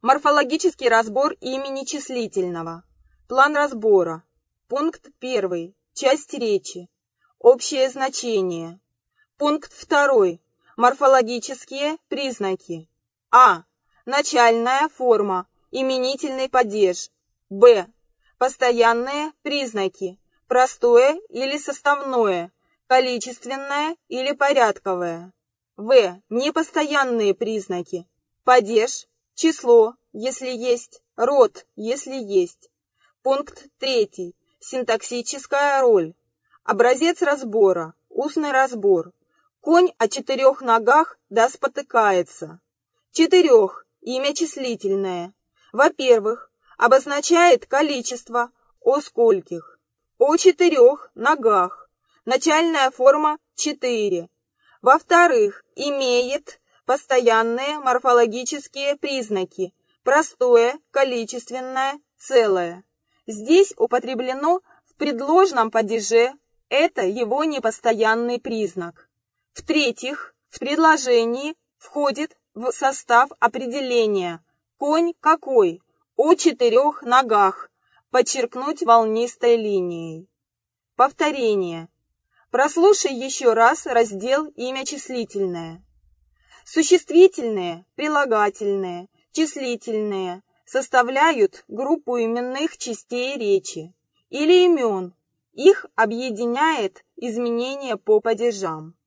Морфологический разбор имени числительного. План разбора. Пункт 1. Часть речи. Общее значение. Пункт 2. Морфологические признаки. А. Начальная форма. Именительный падеж. Б. Постоянные признаки. Простое или составное. Количественное или порядковое. В. Непостоянные признаки. Падеж. Число, если есть, род, если есть. Пункт 3. Синтаксическая роль. Образец разбора. Устный разбор. Конь о 4 ногах да спотыкается. 4. Имя числительное. Во-первых, обозначает количество, о скольких. О 4 ногах. Начальная форма 4. Во-вторых, имеет постоянные морфологические признаки. Простое, количественное, целое. Здесь употреблено в предложном падеже, это его непостоянный признак. В-третьих, в предложении входит в состав определения «конь какой?» о 4 ногах, подчеркнуть волнистой линией. Повторение. Прослушай еще раз раздел «Имя числительное». Существительные, прилагательные, числительные составляют группу именных частей речи или имен. Их объединяет изменение по падежам.